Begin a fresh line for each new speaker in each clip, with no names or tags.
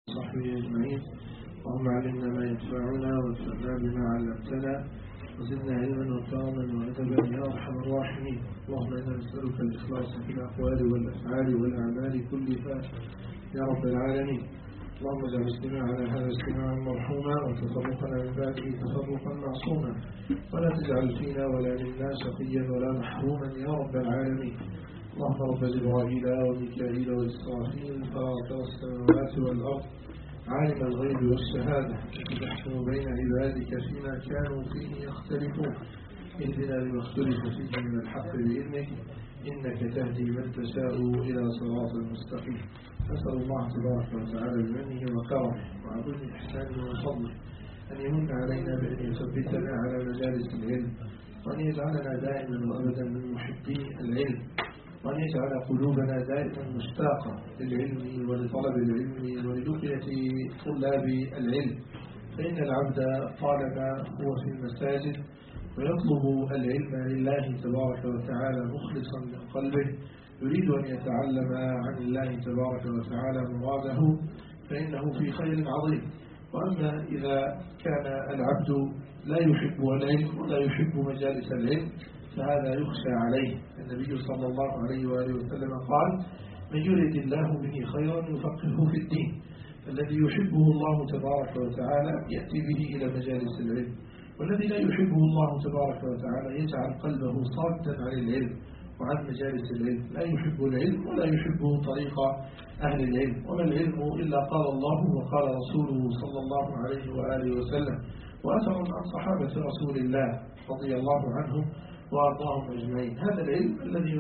وصحبه أجمعين. اللهم علمنا ما ينفعنا وانفعنا بما علمتنا وزدنا علما وكرما وأدبا يا أرحم الراحمين. اللهم إنا نسألك الإخلاص في الأقوال والأفعال والأعمال كلها يا رب العالمين. اللهم اجعل الاجتماع على هذا الاجتماع مرحوما وتفرقنا من بعده تفرقا معصوما، ولا تجعل فينا ولا منا شقيا ولا محروما يا رب العالمين. اللهم رب جبرائيل وميكائيل وإسرافيل فاطر السماوات والأرض عالم الغيب والشهادة تحكم بين عبادك فيما كانوا فيه يختلفون، اهدنا لما اختلف فيه من الحق بإذنك إنك تهدي من تشاء إلى صراط المستقيم. نسأل الله تبارك وتعالى بمنه وكرمه وعظيم إحسانه وفضله أن يمن علينا بأن يثبتنا على مجالس العلم، وأن يجعلنا دائما وأبدا من محبي العلم، وأن يجعل قلوبنا دائما مشتاقة للعلم ولطلب العلم وللقية طلاب العلم. فإن العبد طالما هو في المساجد ويطلب العلم لله تبارك وتعالى مخلصا من قلبه يريد أن يتعلم عن الله تبارك وتعالى مراده فإنه في خير عظيم. وأما إذا كان العبد لا يحب العلم ولا يحب مجالس العلم فهذا يخشى عليه. النبي صلى الله عليه وآله وسلم قال: من يريد الله به خيرا يفقهه في الدين. الذي يحبه الله تبارك وتعالى يأتي به إلى مجالس العلم، والذي لا يحبه الله تبارك وتعالى يجعل قلبه صادا عن العلم وعن مجالس العلم، لا يحب العلم ولا يحب طريق أهل العلم. وما العلم إلا قال الله وقال رسوله صلى الله عليه وآله وسلم، وأثر عن صحابة رسول الله رضي الله عنهم وأرضاهم أجمعين. هذا العلم الذي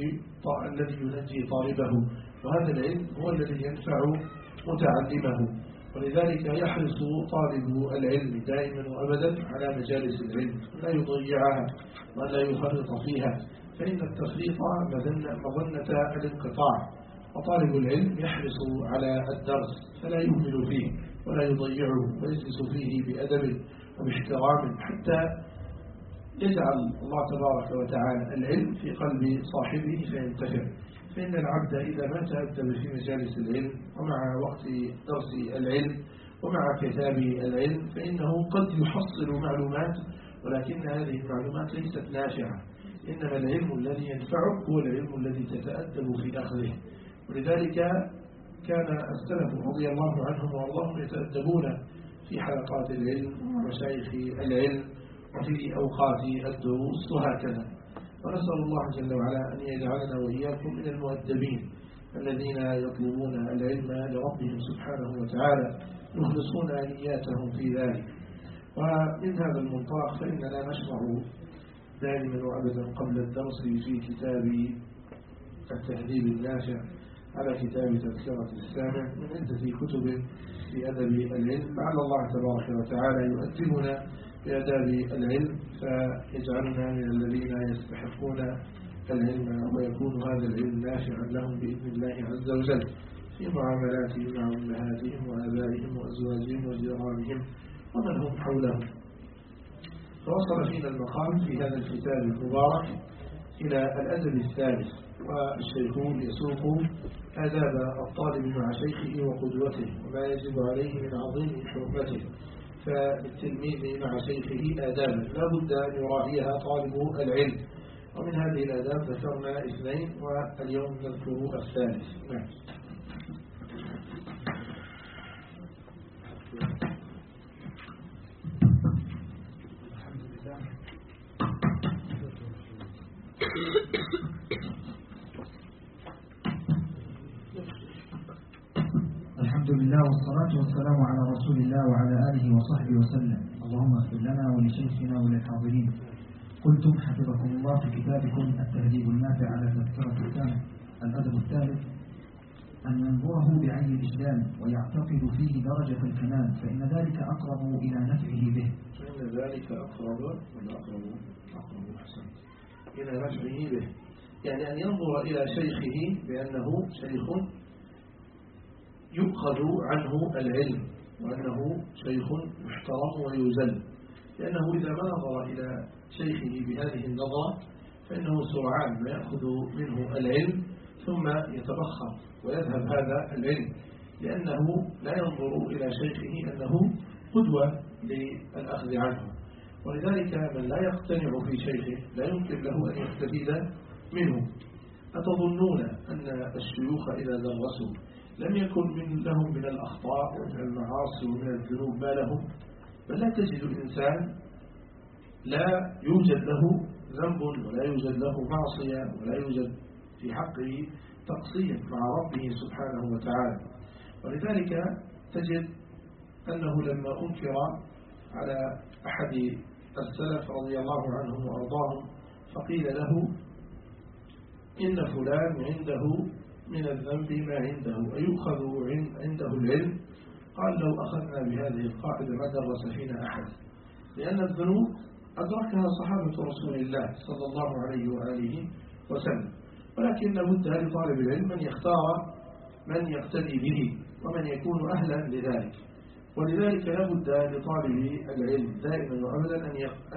ينجي طالبه، وهذا العلم هو الذي ينفع متعلمه. ولذلك يحرص طالب العلم دائما وأبدا على مجالس العلم، لا يضيعها ولا يفرط فيها، فإن التفريط مظنة الانقطاع. وطالب العلم يحرص على الدرس فلا يهمل فيه ولا يضيعه، ويجلس فيه بأدب وباحترام حتى يجعل الله تبارك وتعالى العلم في قلب صاحبه فينتفع. فإن العبد إذا ما تأدب في مجالس العلم ومع وقت درس العلم ومع كتاب العلم فإنه قد يحصل معلومات، ولكن هذه المعلومات ليست نافعة. إنما العلم الذي ينفعك هو العلم الذي تتأدب في أخذه. ولذلك كان السلف رضي الله عنهم وارضاهم يتأدبون في حلقات العلم ومشايخ العلم وفي أوقات الدروس وهكذا. ونسأل الله جل وعلا أن يجعلنا وإياكم من المؤدبين الذين يطلبون العلم لربهم سبحانه وتعالى يخلصون نياتهم في ذلك. ومن هذا المنطلق فإننا نشرع دائما وأبدا قبل الدرس في كتاب التهذيب النافع على كتاب تذكرة السامع من عدة كتب في أدب العلم، لعل الله تبارك وتعالى يؤدبنا بآداب العلم فيجعلنا من الذين يستحقون العلم، ويكون هذا العلم نافعا لهم بإذن الله عز وجل في معاملاتهم مع أمهاتهم وآبائهم وأزواجهم وجيرانهم ومن هم حولهم. فوصل فينا المقام في هذا الكتاب المبارك إلى الأدب الثالث، والشيخ يسوق آداب الطالب مع شيخه وقدوته وما يجب عليه من عظيم حرمته. فالتلميذ مع شيخه آداب لا بد أن يراعيها طالب العلم، ومن هذه الآداب ذكرنا 2 واليوم نذكر الثالث. نعم.
الحمد لله والصلاة والسلام على رسول الله وعلى آله وصحبه وسلم. اللهم اغفر لنا ولشيخنا وللحاضرين. قلتم حفظكم الله في كتابكم التهذيب النافع على تذكرة السامع الأدب الثالث أن ينظره بعين الإجلال ويعتقد فيه درجة الكمال، فإن ذلك أقرب إلى نفعه به.
فإن ذلك أقرب إلى نفعه به، يعني أن ينظر إلى شيخه بأنه شيخ يؤخذ عنه العلم وأنه شيخ محترم ويزل، لأنه إذا ما نظر إلى شيخه بهذه النظرة فإنه سرعان ما يأخذ منه العلم ثم يتبخر ويذهب هذا العلم، لأنه لا ينظر إلى شيخه أنه قدوة للأخذ عنه. ولذلك من لا يقتنع في شيخه لا يمكن له أن يستفيد منه. أتظنون أن الشيوخ إذا درسوا لم يكن لهم من الأخطاء ومن المعاصي ومن الذنوب ما لهم؟ بل لا تجد الإنسان لا يوجد له ذنب ولا يوجد له معصية ولا يوجد في حقه تقصير مع ربه سبحانه وتعالى. ولذلك تجد أنه لما أنكر على أحد السلف رضي الله عنهم وأرضاهم فقيل له إن فلان عنده من الذنب ما عنده أيؤخذ عنده العلم؟ قال لو أخذنا بهذه القاعدة ما درس فينا أحد، لأن الذنوب أدركها صحابة رسول الله صلى الله عليه وآله وسلم، ولكن لابد لطالب العلم أن يختار من يقتدي به ومن يكون أهلا لذلك. ولذلك لابد لطالب العلم دائما وأبدا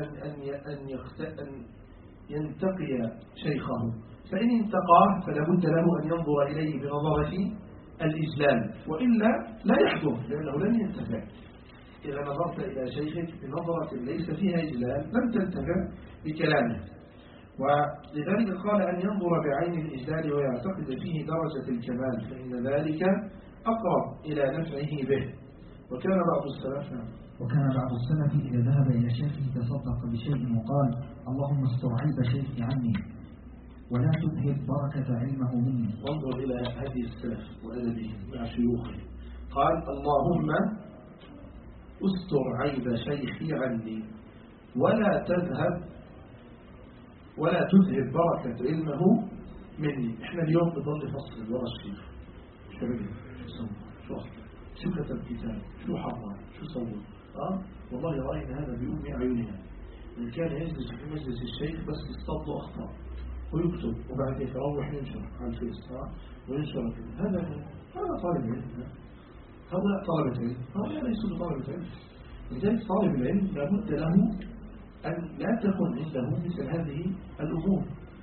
أن ينتقي شيخه، فإن انتقاه فلابد له أن ينظر إليه بنظرة الإجلال، وإلا لا يحضر لأنه لن ينتفع. إذا نظرت إلى شيخك بنظرة ليس فيها إجلال لن تنتفع بكلامه. ولذلك قال أن ينظر بعين الإجلال ويعتقد فيه درجة الكمال، فإن ذلك أقرب إلى نفعه به. وكان بعض
السلف إذا ذهب إلى شيخه تصدق بشيء وقال اللهم استر عيب شيخي عني ولا تذهب بركة علمه مني.
وانظر إلى هذه السلف وأدبه مع شيوخه، قال اللهم استر عيب شيخي عني ولا تذهب بركة علمه مني. احنا اليوم نظل فصل ورا الشيخ، شو عمل، شو أخذ، شو كتب كتاب، شو حرم، شو سوى. والله رأينا هذا بأم أعيننا. من كان يجلس في مجلس الشيخ بس يستضل أخطاء ويكتب وبعد يروح ينشر على الفيس وينشر. هذا طالب علم، هؤلاء طلبة علم، هؤلاء ليسوا طلبة علم. لذلك طالب العلم لابد له أن لا تكن عنده مثل هذه الأمور.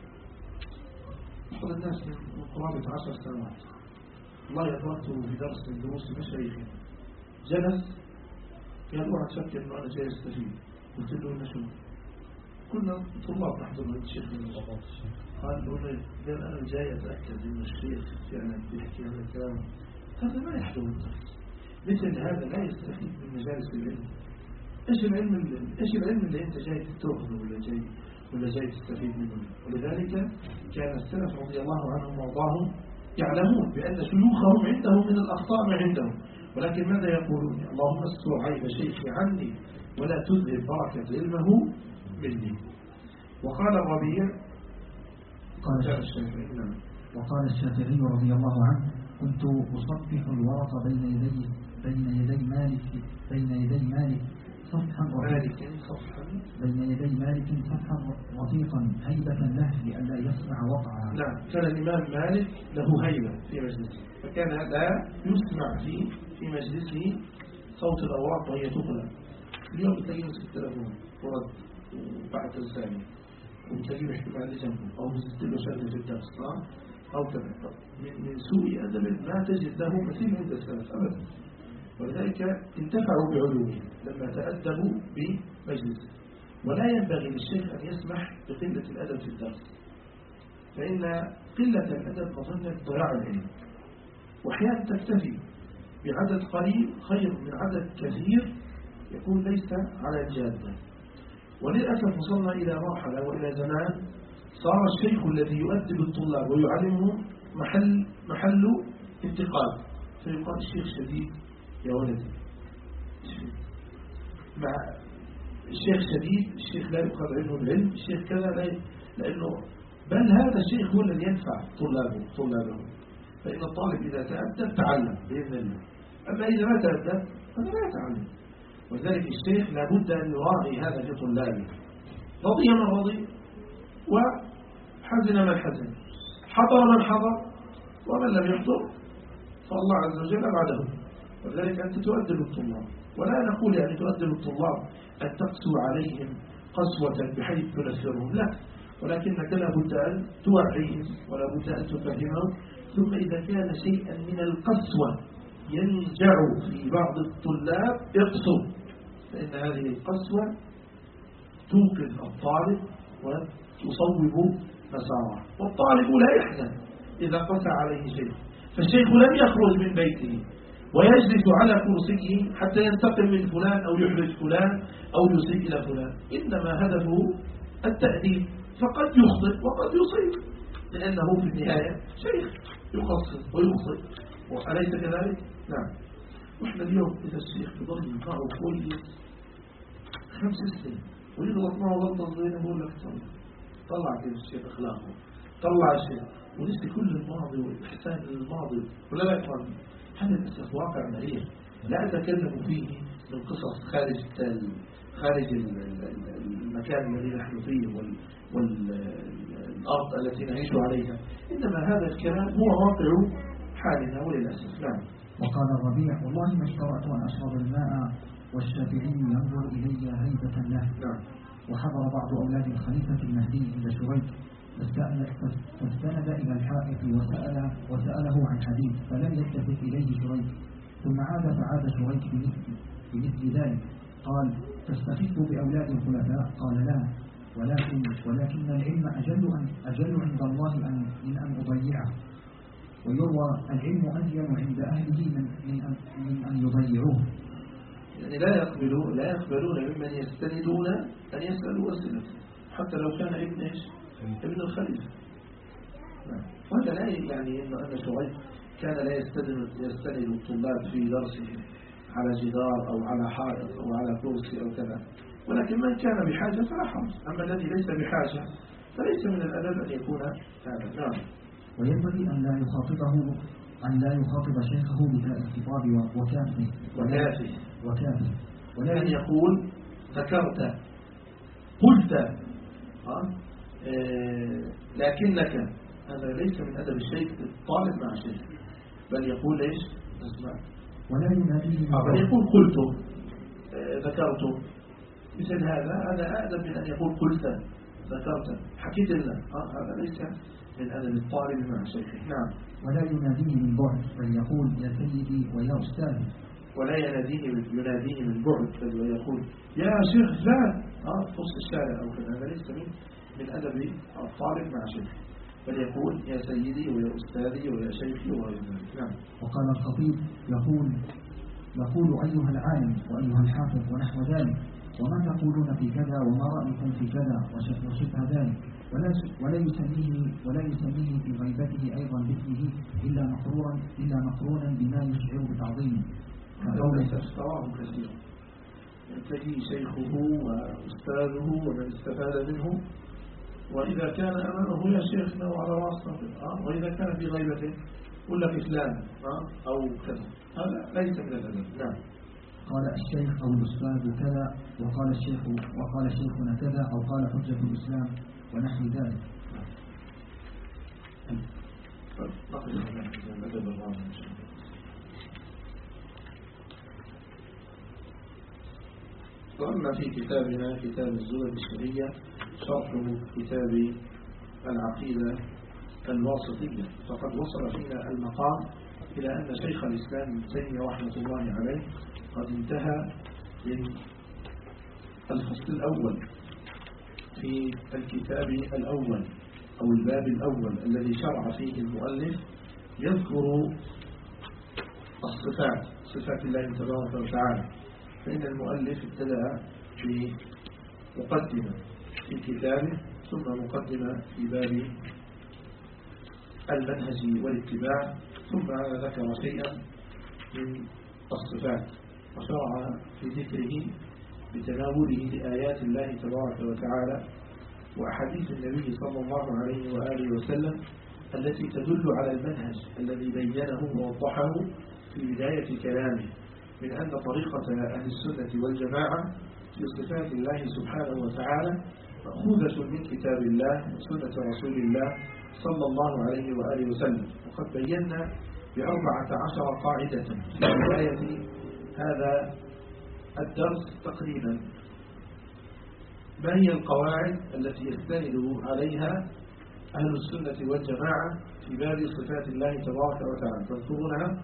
أحد الناس من قرابة 10 سنوات الله يدركته في درس من دروس مشايخه، جلس قال اوعى تفكر انه انا جاي استفيد. قلت له إن شو؟ كنا طلاب نحضر عند الشيخ من الضباط. قال له انا جاي اتاكد ان الشيخ فعلا بيحكي هذا الكلام. هذا ما يحضر الدرس، مثل هذا لا يستفيد من مجالس العلم. ايش العلم اللي انت جاي تاخذه ولا جاي تستفيد منه؟ ولذلك كان السلف رضي الله عنهم وارضاهم يعلمون بأن شيوخهم عندهم من الأخطاء ما عندهم، ولكن ماذا يقولون؟ اللهم استر عيب شيخي عني ولا تذهب بركة علمه مني. وقال الربيع
وقال الشافعي رضي الله عنه كنت أصفح الورق بين يدي مالك صفحا رفيقا هيبة له لئلا يسمع وقعها.
نعم، كان الإمام مالك له هيبة في مجلسه، فكان لا يسمع في مجلسه صوت الأوراق وهي تقلب. اليوم بتلاقيه مسك التلفون ورد وبعت رسالة وبتلاقيه بيحكي مع اللي جنبه أو بزت له شغلة في الدرس أو كذا. من سوء أدب ما تجد له مثيل عند السلف أبدا. ولذلك انتفعوا بعلومه لما تأدبوا بمجلسه. ولا ينبغي للشيخ أن يسمح بقلة الأدب في الدرس، فإن قلة الأدب مظنة ضياع العلم، وأحيانا تكتفي بعدد قليل خير من عدد كثير يكون ليس على الجادة. وللأسف وصلنا إلى مرحلة وإلى زمان صار الشيخ الذي يؤدب الطلاب ويعلمهم محل انتقاد، فيقال الشيخ شديد يا ولدي، مع الشيخ شديد، الشيخ لا يؤخذ عنه العلم، الشيخ كذا لأنه بل هذا الشيخ هو الذي ينفع طلابه. فإن الطالب إذا تأدب تعلم بإذن الله، أما إذا ما تأدب فلا يتعلم. ولذلك الشيخ لابد أن يراعي هذا في طلابه، رضي من رضي وحزن من حزن، حضر من حضر ومن لم يحضر فالله عز وجل بعده. ولذلك أنت تؤدب الطلاب، ولا نقول يعني تؤدب الطلاب أن تقسو عليهم قسوة بحيث تنفرهم، لا، ولكنك لابد أن توعيهم ولابد أن تفهمهم. ثم إذا كان شيئا من القسوة ينجع في بعض الطلاب يقسو، فإن هذه القسوة توقف الطالب وتصوب مساره، والطالب لا يحزن إذا قسى عليه شيء. فالشيخ لم يخرج من بيته ويجلس على كرسيه حتى ينتقم من فلان أو يحرج فلان أو يسيء إلى فلان، إنما هدفه التأديب، فقد يخطئ وقد يصيب، لأنه في النهاية شيخ يقصر ويخطئ، وأليس كذلك؟ نعم. وإحنا اليوم إذا الشيخ يضل معه كويس 5 سنين ويغلط معه غلطة صغيرة يقول لك طلع كيف الشيخ أخلاقه، طلع الشيخ ونسي كل الماضي والإحسان للماضي، ولا لا يفهم. هذا للأسف واقع مرير لا أتكلم فيه من قصص خارج المكان الذي نحن فيه والأرض التي نعيش عليها، إنما هذا الكلام هو واقع حالنا وللأسف. نعم.
وقال الربيع: والله ما اشترأت أن أشرب الماء والشافعي ينظر إلي هيبة له.
نعم.
وحضر بعض أولاد الخليفة المهدي عند شريك فاستند إلى الحائط وسأله عن حديث فلم يلتفت إليه شريك، ثم عاد شريك بمثل ذلك. قال: تستخف بأولاد الخلفاء؟ قال: لا، ولكن العلم أجل عند الله من أن أضيعه، ويروى العلم أزين عند أهله من أن يضيعوه.
يعني لا يقبلون ممن يستندون أن يسألوا أسئلة حتى لو كان ابن الخليفة. وهذا لا يعني أن شريك كان لا يستند الطلاب في درسه على جدار أو على حائط أو على كرسي أو كذا، ولكن من كان بحاجة فلا حرج، أما الذي ليس بحاجة فليس من الأدب أن يكون هذا. نعم.
وينبغي أن لا يخاطب شيخه بتاء الخطاب وكافه
ولكن يقول ذكرت قلت لكنك، هذا ليس من أدب الشيخ الطالب مع الشيخ، بل يقول ليش اسمع،
ولا يناديه
بل يقول قلت ذكرت، مثل هذا أدب من أن يقول قلت ذكرت حكيت لنا، هذا ليس من أدب الطالب مع شيخه. نعم.
ولا يناديه من بعد، بل يقول يا سيدي ويا أستاذي.
ولا يناديه من بعد، بل ويقول يا شيخ فلان في وسط الشارع أو كذا، هذا ليس من أدب الطالب مع شيخه، بل يقول يا سيدي ويا أستاذي ويا شيخي وغير ذلك. نعم.
وقال الخطيب: يقول أيها العالم وأيها الحافظ ونحو ذلك، وما تقولون في كذا وما رأيكم في كذا وشبه ذلك، ولا يسميه في غيبته أيضا باسمه إلا مقرونا بما يشعر بتعظيمه.
رواه كثيرا، ينتهي شيخه وأستاذه ومن استفاد منه، وإذا كان أمامه يا شيخنا وعلى راسنا، وإذا كان في غيبته يقول لك فلان أو كذا، هذا ليس من الأدب. نعم.
قال الشيخ أو الأستاذ كذا، وقال شيخنا كذا، أو قال حجة الإسلام ونحو ذلك.
وأما في كتابنا كتاب الزبد الشرعية شرح كتاب العقيدة الواسطية، فقد وصل فينا المقام إلى أن شيخ الإسلام ابن تيمية رحمة الله عليه قد انتهى من الفصل الأول في الكتاب الأول أو الباب الأول الذي شرع فيه المؤلف يذكر صفات الله تبارك وتعالى. فإن المؤلف ابتدأ بمقدمة في كتابه، ثم مقدمة في باب المنهج والاتباع، ثم ذكر شيئا من الصفات، وشرع في ذكره بتناوله لآيات الله تبارك وتعالى وأحاديث النبي صلى الله عليه وآله وسلم التي تدل على المنهج الذي بينه ووضحه في بداية كلامه، من أن طريقة أهل السنة والجماعة في صفات الله سبحانه وتعالى مأخوذة من كتاب الله وسنة رسول الله صلى الله عليه وآله وسلم. وقد بينا ب14 قاعدة في بداية هذا الدرس تقريبا. ما هي القواعد التي يستند عليها أهل السنة والجماعة في باب صفات الله تبارك وتعالى؟ تذكرونها؟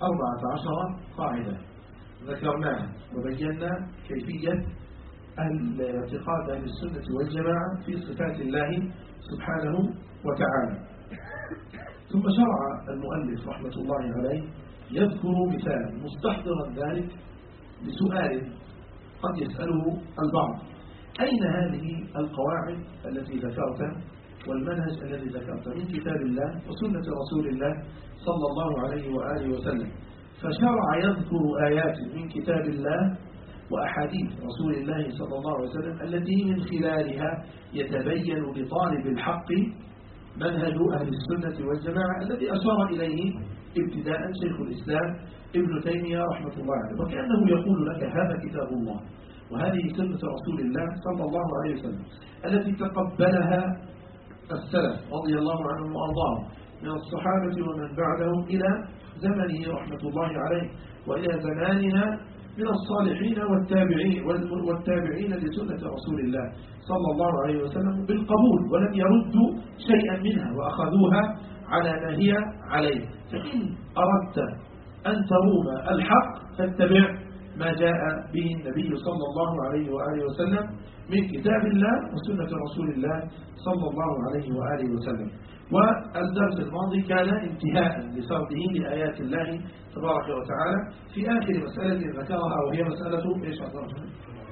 14 قاعدة ذكرناها وبينا كيفية اعتقاد أهل السنة والجماعة في صفات الله سبحانه وتعالى. ثم شرع المؤلف رحمة الله عليه يذكر مثال مستحضرا ذلك بسؤال قد يسأله البعض: أين هذه القواعد التي ذكرت والمنهج الذي ذكرت من كتاب الله وسنة رسول الله صلى الله عليه وآله وسلم؟ فشرع يذكر آيات من كتاب الله وأحاديث رسول الله صلى الله عليه وسلم التي من خلالها يتبين لطالب الحق منهج أهل السنة والجماعة الذي أشار إليه ابتداء شيخ الإسلام ابن تيمية رحمة الله عليه، وكأنه يقول لك هذا كتاب الله وهذه سنة رسول الله صلى الله عليه وسلم التي تقبلها السلف رضي الله عنهم وأرضاهم من الصحابة ومن بعدهم إلى زمنه رحمة الله عليه وإلى زماننا من الصالحين والتابعين لسنة رسول الله صلى الله عليه وسلم بالقبول، ولم يردوا شيئا منها وأخذوها على ما هي عليه. فإن أردت أن تروم الحق فاتبع ما جاء به النبي صلى الله عليه وآله وسلم من كتاب الله وسنة رسول الله صلى الله عليه وآله وسلم. والدرس الماضي كان انتهاء لسرده لآيات الله تبارك وتعالى في آخر مسألة ذكرها، وهي مسألة إيش أعطاها؟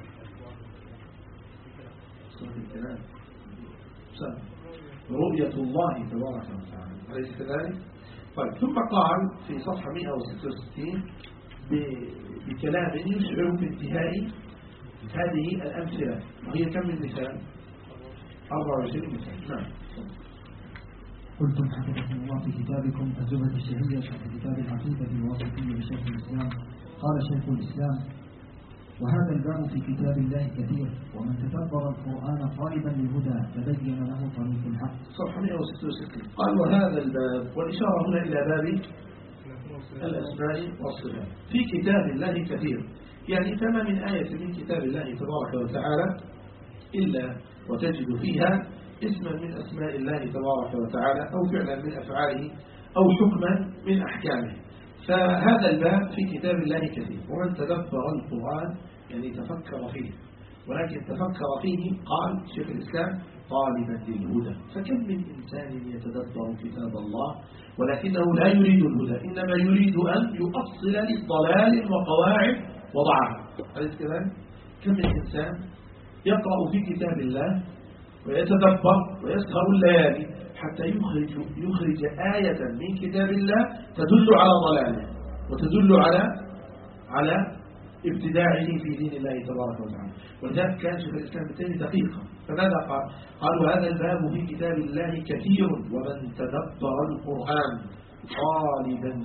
رؤية الله تبارك وتعالى، أليس كذلك؟ طيب، ثم قال في صفحة 166 بكلام يشعر بانتهاء هذه الأمثلة، وهي كم من مثال؟ 24 مثال. نعم.
قلتم حفظكم الله في كتابكم الزبدة الشهية في كتاب العقيدة الواسطية لشيخ الإسلام. قال شيخ الإسلام: وهذا الباب في كتاب الله كثير، ومن تدبر القرآن طالبا للهدى تبين له طريق الحق.
صفحة 166 قال: وهذا الباب، والإشارة هنا إلى باب الأسماء والصفات في كتاب الله كثير، يعني فما من آية من كتاب الله تبارك وتعالى إلا وتجد فيها اسما من أسماء الله تبارك وتعالى أو فعلا من أفعاله أو حكما من أحكامه. فهذا الباب في كتاب الله كثير، ومن تدبر القرآن يعني تفكر فيه، ولكن تفكر فيه قال شيخ الإسلام طالبا للهدى. فكم من إنسان يتدبر كتاب الله ولكنه لا يريد الهدى، إنما يريد أن يؤصل للضلال وقواعد وضعها. أليس كذلك؟ كم من إنسان يقرأ في كتاب الله ويتدبر ويسهر الليالي حتى يخرج آية من كتاب الله تدل على ضلاله وتدل على ابتداعه في دين الله تبارك وتعالى. ولذلك كان شيخ الإسلام ابن تيمية دقيقا، فماذا قال؟ قالوا: هذا الباب في كتاب الله كثير، ومن تدبر القرآن طالبا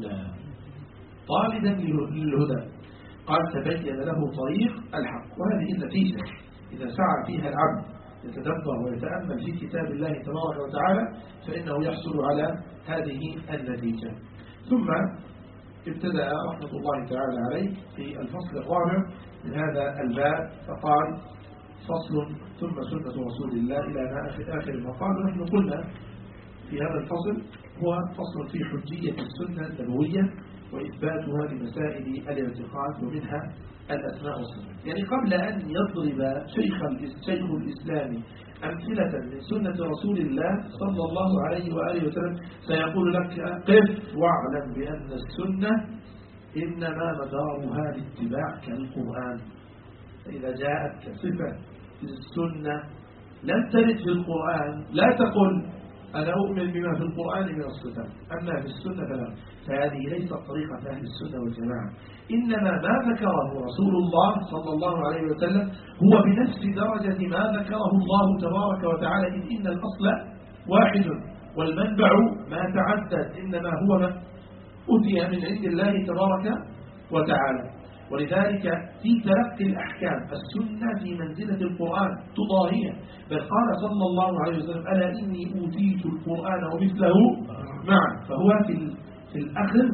للهدى قال تبين له طريق الحق. وهذه النتيجة إذا سعى فيها العبد يتدبر ويتأمل في كتاب الله تبارك وتعالى فإنه يحصل على هذه النتيجة. ثم ابتدأ رحمة الله تعالى عليه في الفصل الرابع من هذا الباب فقال: فصل ثم سنة رسول الله إلى ما آخر المقال. ونحن قلنا في هذا الفصل هو فصل في حجية السنة النبوية وإثباتها لمسائل الاعتقاد ومنها الأسماء والصفات. يعني قبل أن يضرب شيخ الإسلام أمثلة من سنة رسول الله صلى الله عليه وآله وسلم سيقول لك: قف واعلم بأن السنة إنما مدارها الاتباع كالقرآن. فإذا جاءت صفة السنة لم ترد في القرآن لا تقل أنا أؤمن بما في القرآن من الصفات، أما في السنة فلا. فهذه ليست طريقة أهل السنة والجماعة، إنما ما ذكره رسول الله صلى الله عليه وسلم هو بنفس درجة ما ذكره الله تبارك وتعالى، إذ إن الأصل واحد والمنبع ما تعدد، إنما هو ما أتي من عند الله تبارك وتعالى. ولذلك في تلقي الأحكام السنة في منزلة القرآن تضاهيه، بل قال صلى الله عليه وسلم: ألا إني أوتيت القرآن ومثله معه. فهو في الأخذ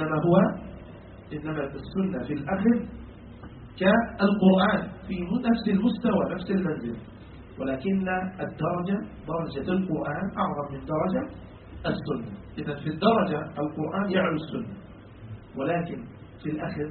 إنما السنة في الأخذ كالقرآن في نفس المستوى نفس المنزل، ولكن درجة القرآن أعظم من درجة السنة. إذا في الدرجة القرآن يعلو السنة، ولكن في الأخذ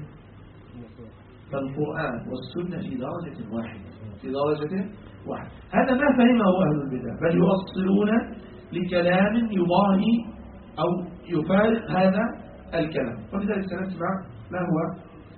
فالقرآن والسنة في درجة واحدة، في درجة واحدة. هذا ما فهمه أهل البدع، بل يوصلون لكلام يضاهي أو يفارق هذا الكلام. ولذلك سنسمع ما هو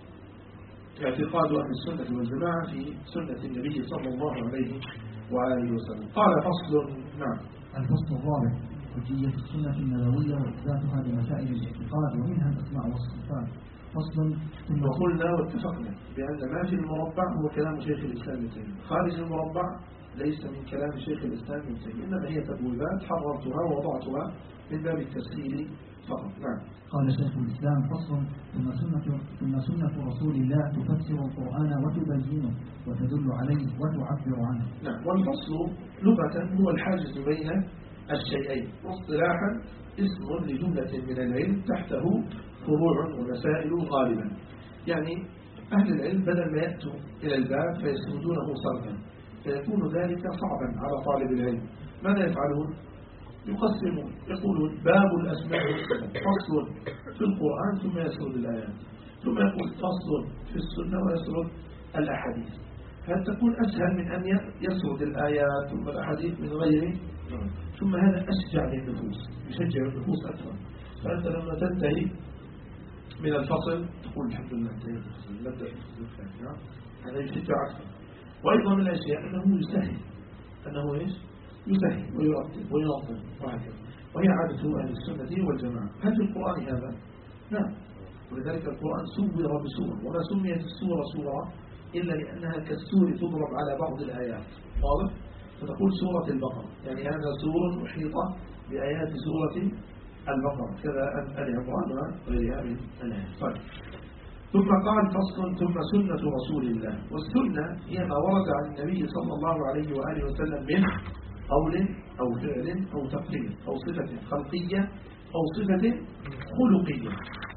اعتقاد أهل السنة والجماعة في سنة النبي صلى الله عليه وآله وسلم. قال فصل. نعم.
الفصل الرابع: حجية السنة النبوية وإثباتها لمسائل الاعتقاد ومنها الأسماء والصفات. فصل.
وقلنا واتفقنا بأن ما في المربع هو كلام شيخ الإسلام ابن تيمية، خارج المربع ليس من كلام شيخ الإسلام ابن تيمية، إنما هي تبويبات حررتها ووضعتها من باب التسهيل فقط. نعم.
قال شيخ الإسلام: فصل. ثم سنة رسول الله تفسر القرآن وتبينه وتدل عليه وتعبر عنه.
نعم. والفصل لغة هو الحاجز بين الشيئين، واصطلاحا اسم لجملة من العلم تحته فروع ومسائل غالبا. يعني أهل العلم بدل ما يأتوا إلى الباب فيسردونه سردا فيكون ذلك صعبا على طالب العلم. ماذا يفعلون؟ يقسمون، يقولون باب الأسماء والصفات فصل في القرآن ثم يسرد الآيات، ثم يقول فصل في السنة ويسرد الأحاديث. هل تكون أسهل من أن يسرد الآيات ثم الأحاديث من غيره؟ ثم هذا أشجع للنفوس، يشجع النفوس أكثر. فأنت لما تنتهي من الفصل تقول الحمد لله انتهيت نبدأ الفصل. هذا يشجع أكثر. وأيضا من الأشياء أنه يسهل، أنه إيش؟ يسهل ويرتب وينظم وهكذا، وهي عادة أهل السنة والجماعة. هل في القرآن هذا؟ نعم. ولذلك القرآن سور بسور، وما سميت السورة سورة إلا لأنها كالسور تضرب على بعض الآيات. واضح؟ فتقول سورة البقرة، يعني هذا سور محيطة بآيات سورة البقرة، كذا آل عمران وغيرها من الآيات. طيب. ثم قال فصل. ثم سنة رسول الله. والسنة هي ما ورد عن النبي صلى الله عليه وآله وسلم من قول أو فعل أو تقرير أو صفة خلقية أو صفة خلقية.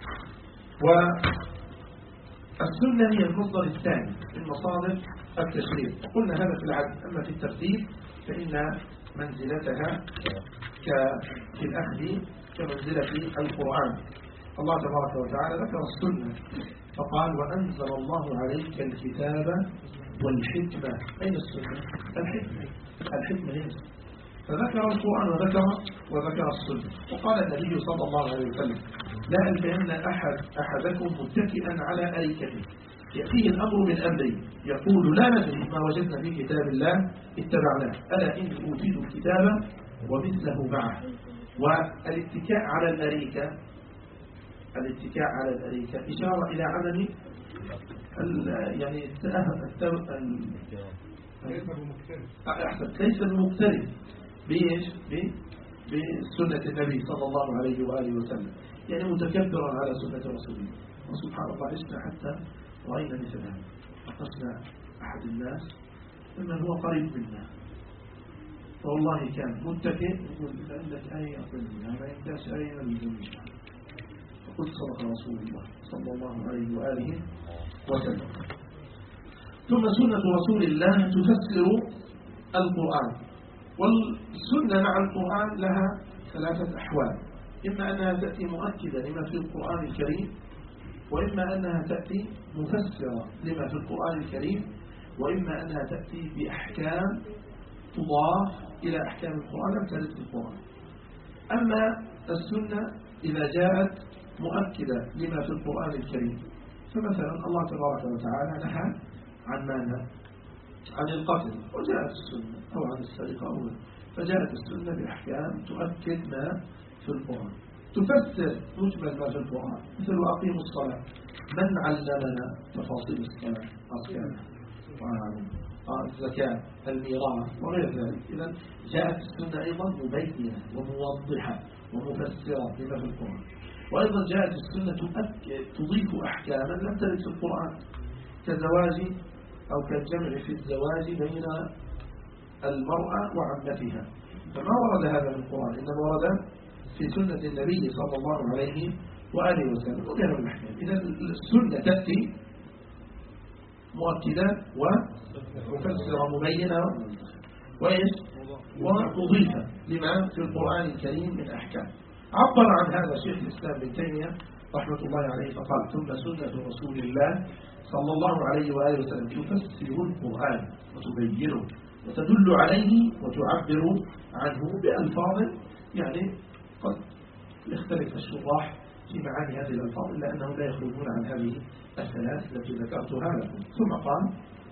والسنة هي المصدر الثاني من مصادر التشريع، وقلنا هذا في العدل. أما في الترتيب فإن منزلتها في الأخذ كمنزلة القرآن. الله تبارك وتعالى ذكر السنة فقال وأنزل الله عليك الكتاب والحكمة. أين السنة؟ الحكمة هي. فذكر القرآن وذكر السنة. وقال النبي صلى الله عليه وسلم لا ألفين أحدكم متكئا على أريكته يأتيه الأمر من أمري يقول لا ندري ما وجدنا في كتاب الله اتبعناه ألا إني أوتيت الكتاب ومثله معه. والاتكاء على الأريكة إشارة إلى عدم يعني ليس المقترب بسنة النبي صلى الله عليه وآله وسلم، يعني متكبرا على سنة رسول الله. وسبحان الله عشنا حتى رأينا مثل هذا. قصنا أحد الناس ممن هو قريب منا، والله كان متكئ يقول عندك آية أقلها ما ينتاش آية للجميع. فقلت صدق رسول الله صلى الله عليه وآله وسلم. ثم سنة رسول الله تفسر القرآن. والسنة مع القرآن لها ثلاثة أحوال: إما أنها تأتي مؤكدة لما في القرآن الكريم، وإما أنها تأتي مفسرة لما في القرآن الكريم، وإما أنها تأتي بأحكام تضاف إلى أحكام القرآن لم ترد في القرآن. أما السنة إذا جاءت مؤكدة لما في القرآن الكريم، فمثلا الله تبارك وتعالى نهى عن ماذا؟ عن القتل، وجاءت السنة، أو عن السرقة أولا، فجاءت السنة بأحكام تؤكد ما في القرآن، تفسر مجمل ما في القرآن، مثل وأقيموا الصلاة، من علمنا تفاصيل الصلاة أركانها الزكاة الميراث وغير ذلك. إذن جاءت السنة أيضا مبينة وموضحة ومفسرة لما في القرآن. وأيضا جاءت السنة تضيف أحكاما لم ترد في القرآن كزواج أو كالجمع في الزواج بين المرأة وعمتها، فما ورد هذا في القرآن، إنما ورد في سنة النبي صلى الله عليه وآله وسلم وغير الأحكام. إذن السنة تأتي مؤكدة ومفسرة مبينة وإيش ومضيفة لما في القرآن الكريم من أحكام. عبر عن هذا شيخ الإسلام ابن تيمية رحمة الله عليه فقال: ثم سنة رسول الله صلى الله عليه وآله وسلم تفسر القرآن وتبينه وتدل عليه وتعبر عنه بألفاظ يعني قد يختلف الشراح في معاني هذه الألفاظ، إلا أنهم لا يخرجون عن هذه الثلاث التي ذكرتها لكم. ثم قال: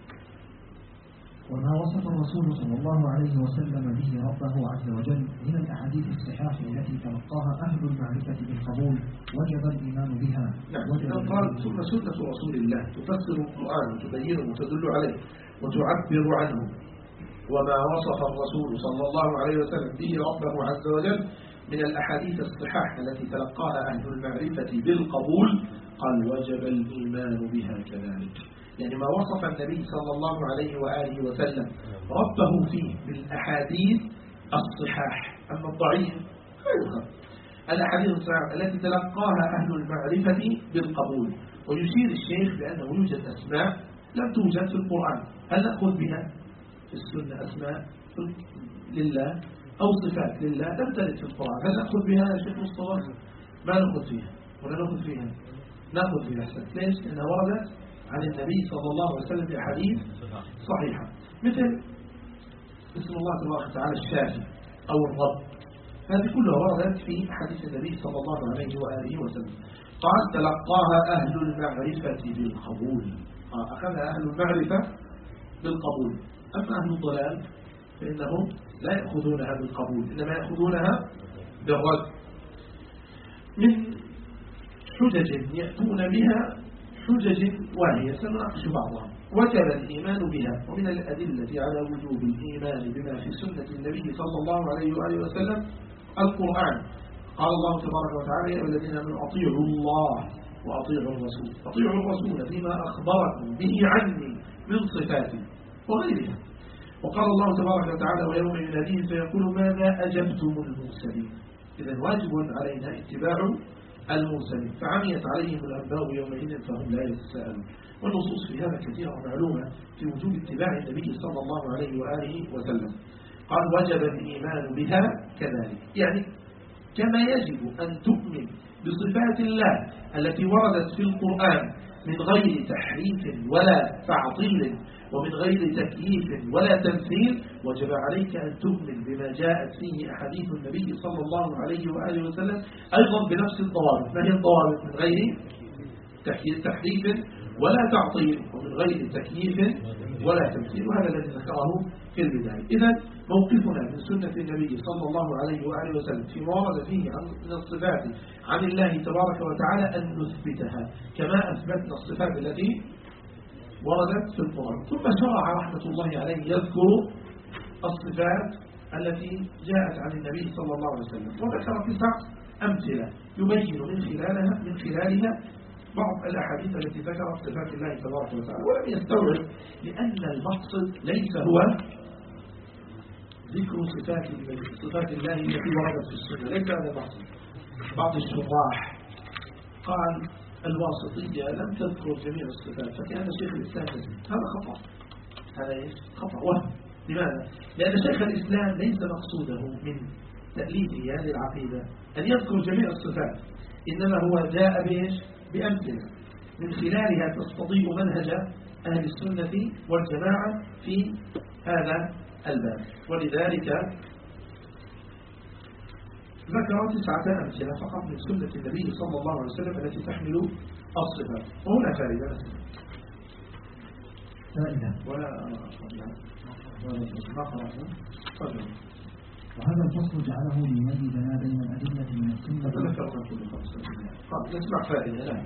وما وصف الرسول صلى الله عليه وسلم به ربه عز وجل من الأحاديث الصحاح التي تلقاها أهل المعرفة بالقبول وجب الإيمان بها.
نعم. قال: ثم سنة رسول الله تفسر القرآن وتبينه وتدل عليه وتعبر عنه. وما وصف الرسول صلى الله عليه وسلم به ربه عز وجل من الأحاديث الصحاح التي تلقاها أهل المعرفة بالقبول، قال: وجب الإيمان بها كذلك. يعني ما وصف النبي صلى الله عليه وآله وسلم ربه فيه بالأحاديث الصحاح. أما الضعيف غيرها الأحاديث الصحيحة التي تلقاها أهل المعرفة بالقبول. ويشير الشيخ بأنه يوجد أسماء لم توجد في القرآن، هل نأخذ بها في السنة؟ أسماء لله أو صفات لله لم ترد في القرآن، هل نأخذ بها يا شيخ مصطفى؟ ما نأخذ فيها ولا نأخذ فيها؟ نأخذ بها. أحسن. ليش؟ لأنها وردت عن النبي صلى الله عليه وسلم في أحاديث صحيحة، مثل اسم الله تبارك وتعالى الشافي أو الرب، هذه كلها وردت في حديث النبي صلى الله عليه وآله وسلم. قال: تلقاها أهل المعرفة بالقبول. أخذها أهل المعرفة بالقبول. أما أهل الضلال فإنهم لا يأخذونها بالقبول، إنما يأخذونها بالرد من حجج يأتون بها، حجج واهية سنناقش بعضها. وجب الإيمان بها. ومن الأدلة على وجوب الإيمان بما في سنة النبي صلى الله عليه وآله وسلم القرآن. قال الله تبارك وتعالى: يا أيها الذين آمنوا أطيعوا الله وأطيعوا الرسول. أطيعوا الرسول فيما أخبركم به عني من صفاته وغيرها. وقال الله تبارك وتعالى: ويوم يناديهم فيقول ماذا أجبتم المرسلين. إذن واجب علينا اتباع المرسلين، فعميت عليهم الأنباء يومئذ فهم لا يتساءلون. والنصوص في هذا كثيرة معلومة في وجوب اتباع النبي صلى الله عليه وآله وسلم. قال: وجب الإيمان بها كذلك، يعني كما يجب أن تؤمن بصفات الله التي وردت في القرآن من غير تحريف ولا تعطيل ومن غير تكييف ولا تمثيل، وجب عليك أن تؤمن بما جاءت فيه أحاديث النبي صلى الله عليه وآله وسلم أيضا بنفس الضوابط. ما هي الضوابط؟ من غير تحريف ولا تعطيل ومن غير تكييف ولا تمثيل، وهذا الذي ذكره في البداية. إذن موقفنا من سنة النبي صلى الله عليه وآله وسلم فيما ورد فيه من الصفات عن الله تبارك وتعالى أن نثبتها كما أثبتنا الصفات التي وردت في القرآن. ثم شرع رحمة الله عليه يذكر الصفات التي جاءت عن النبي صلى الله عليه وسلم، وذكر 9 أمثلة يبين من خلالها بعض الأحاديث التي ذكرت صفات الله تبارك وتعالى. ولم يستوعب، لأن المقصد ليس هو ذكر صفات الله التي وردت في السنة، ليس هذا المقصد. بعض الشراح قال: الواسطية لم تذكر جميع الصفات فكان شيخ الإسلام يزيد. هذا خطأ، هذا خطأ وهم. لماذا؟ لأن شيخ الإسلام ليس مقصوده من تأليفه هذه العقيدة أن يذكر جميع الصفات، إنما هو جاء بأمثلة من خلالها تستضيء منهج أهل السنة والجماعة في هذا الباب. ولذلك ذكر 9 أمثلة فقط من سنة النبي صلى الله عليه وسلم التي تحمل الصفات. وهنا فائدة ولا ما قرأنا.
وهذا الفصل جعله ليميز ما بين الأدلة من السنة.
نسمع فائدة.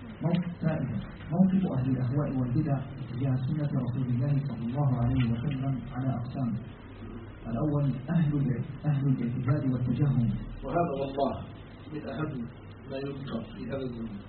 موقف أهل الأهواء والبدع تجاه سنة رسول الله صلى الله عليه وسلم على أقسام. الأول أهل الاعتزال والتجهم،
وهذا والله من أهم ما يذكر في هذا الزمن.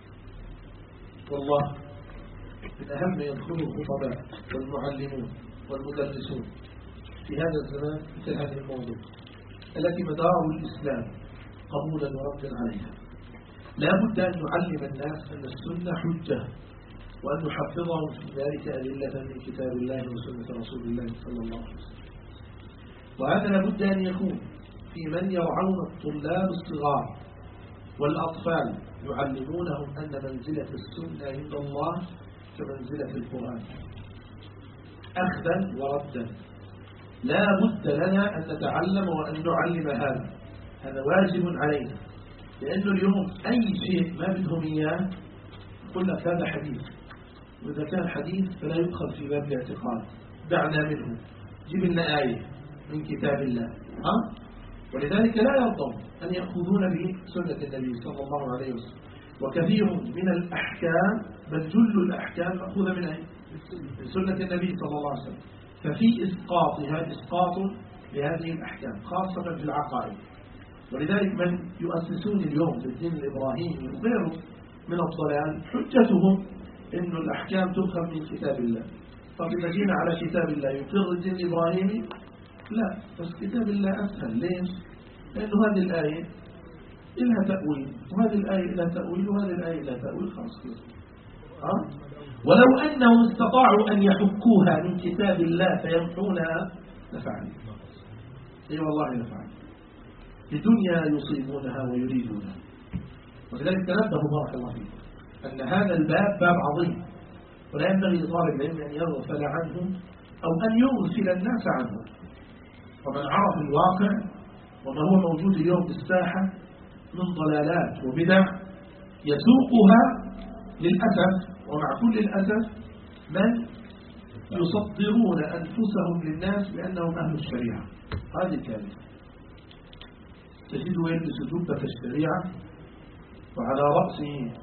والله من أهم ما يدخل الخطباء والمعلمون والمدرسون في هذا الزمان مثل هذه الموضوع التي مدار الإسلام قبولا وردا عليها. لا بد أن يعلم الناس أن السنة حجة، وأن نحفظهم في ذلك أدلة من كتاب الله وسنة رسول الله صلى الله عليه وسلم. وهذا لا بد أن يكون في من يرعون الطلاب الصغار والأطفال يعلمونهم أن منزلة السنة عند الله كمنزلة القرآن أخذا وردا. لا بد لنا أن نتعلم وأن نعلم هذا واجب علينا، لأنه اليوم أي شيء ما بدهم إياه يقول لك هذا حديث، وإذا كان حديث فلا يدخل في باب الاعتقاد، دعنا منه، جيب لنا آية من كتاب الله. ولذلك لا يرضون أن يأخذون بسنة النبي صلى الله عليه وسلم. وكثير من الأحكام بل جل الأحكام مأخوذة من سنة النبي صلى الله عليه وسلم، ففي إسقاطها إسقاط لهذه الأحكام خاصة في العقائد. ولذلك من يؤسسون اليوم بالدين الإبراهيمي وغيره من الضلال حجتهم إنه الأحكام تؤخذ من كتاب الله. طب إذا جينا على كتاب الله يقر الدين الإبراهيمي؟ لا، بس كتاب الله أسهل. ليش؟ لأنه هذه الآية إلها تأويل وهذه الآية إلها تأويل وهذه الآية إلها تأويل، خلاص كده. ولو أنهم استطاعوا أن يحكوها من كتاب الله فيمحونها لفعلوا. أي والله لفعلوا، بدنيا يصيبونها ويريدونها. ولذلك تنبهوا بارك الله فيكم أن هذا الباب باب عظيم، ولا ينبغي لطالب العلم أن يغفل عنه أو أن يغفل الناس عنه. ومن عرف الواقع وما هو موجود اليوم في الساحة من ضلالات وبدع يسوقها للأسف، ومع كل الأسف من يصدرون أنفسهم للناس بأنهم أهل الشريعة. هذه الكارثة. تجده يلبس جبة الشريعة وعلى رأسه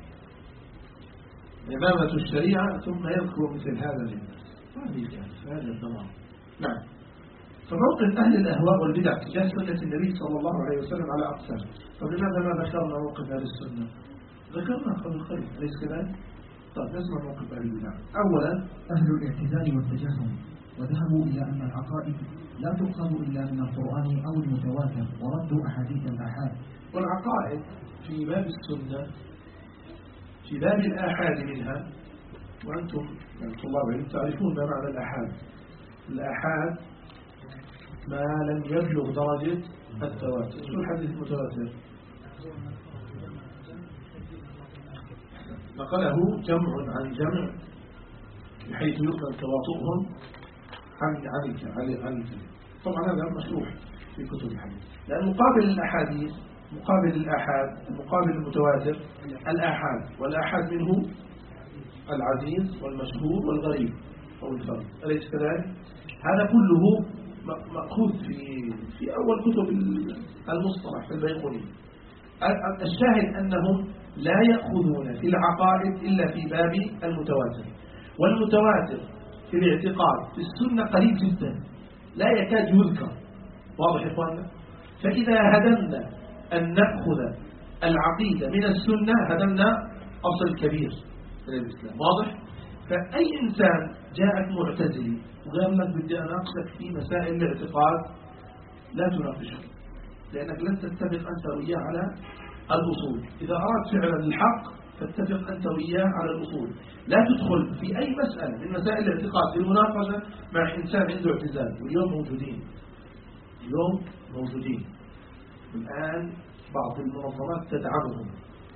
إمامة الشريعة ثم يذكر مثل هذا للناس. هذه الكارثة، هذا الدمار. نعم. فموقف أهل الأهواء والبدع تجاه سنة النبي صلى الله عليه وسلم على أقسام. فلماذا ما ذكرنا موقف أهل السنة؟ ذكرنا قبل الخير، أليس كذلك؟ طيب نسمع موقف أهل البدع. أولا
أهل الاعتزال والتجهم، وذهبوا إلى أن العقائد لا تؤخذ إلا من القرآن أو المتواتر، وردوا أحاديث الآحاد.
والعقائد في باب السنة في باب الآحاد منها، وأنتم طلاب العلم تعرفون ما معنى الآحاد. الآحاد ما لم يبلغ درجة التواتر. شو الحديث المتواتر؟ نقله جمع عن جمع بحيث يمكن تواطؤهم عن الكلام. طبعا هذا مشروح في كتب الحديث، لأن مقابل الأحاديث مقابل الآحاد المقابل المتواتر الآحاد، والآحاد منه العزيز والمشهور والغريب أو الفرد، أليس كذلك؟ هذا كله مأخوذ في أول كتب المصطلح في البيقوني. الشاهد أنهم لا يأخذون في العقائد إلا في باب المتواتر، والمتواتر في الاعتقاد في السنة قليل جدا لا يكاد يذكر. واضح يا إخواننا؟ فإذا هدمنا أن نأخذ العقيدة من السنة هدمنا أصل كبير من الإسلام. واضح؟ فأي إنسان جاءك معتزلي وقال لك بدي أناقشك في مسائل الاعتقاد لا تناقشه، لأنك لن تتفق أنت وإياه على الأصول. إذا أراد فعلا الحق فاتفق أنت وإياه على الأصول. لا تدخل في أي مسألة من مسائل الاعتقاد في المناقشة مع إنسان عنده اعتزال. واليوم موجودين الآن بعض المنظمات تدعمهم،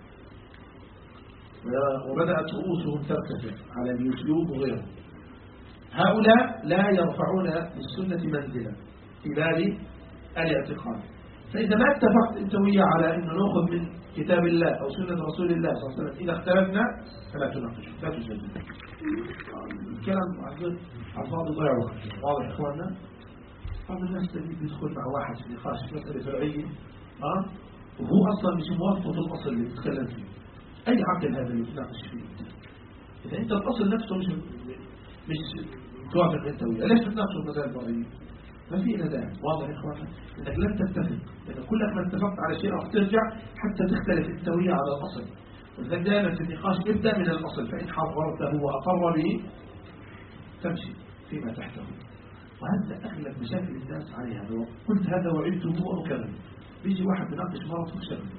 وبدأت رؤوسهم ترتفع على اليوتيوب وغيره. هؤلاء لا يرفعون للسنة منزلة في باب الاعتقاد. فإذا ما اتفقت أنت وياه على أنه نأخذ من كتاب الله أو سنة رسول الله صلى الله عليه وسلم، إذا اختلفنا فلا تناقش، لا تجادل. الكلام على الفاضي ضيع وقت. واضح يا إخواننا؟ بعض الناس يدخل مع واحد في نقاش في مسألة فرعية وهو أصلا مش موافق الأصل اللي بيتكلم فيه. أي عقل هذا اللي بتناقش فيه؟ إذا أنت الأصل نفسه مش توافق أنت وياه، ليش بتناقش المسائل الفرعية؟ ما في داعي. واضح يا إخوانا؟ إنك لن تتفق، لأن كلك ما اتفقت على شيء راح ترجع حتى تختلف أنت وياه على الأصل. ولذلك دائما في النقاش ابدأ من الأصل، فإن حررته وأقر به تمشي فيما تحته. وهذا أغلب مشاكل الناس عليها. لو قلت هذا وعدته وأكرر، بيجي واحد بناقش مرض وشغل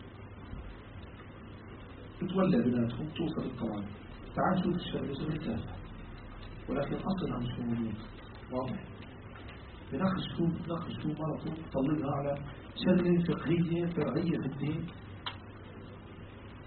تتولى بناتهم توصل الطوال، تعال شوف الشغل يصير التاسع، ولكن أصلا مش موجود. واضح؟ بناقش فيه مرضه طلبها على شغلة فقهية فرعية في الدين،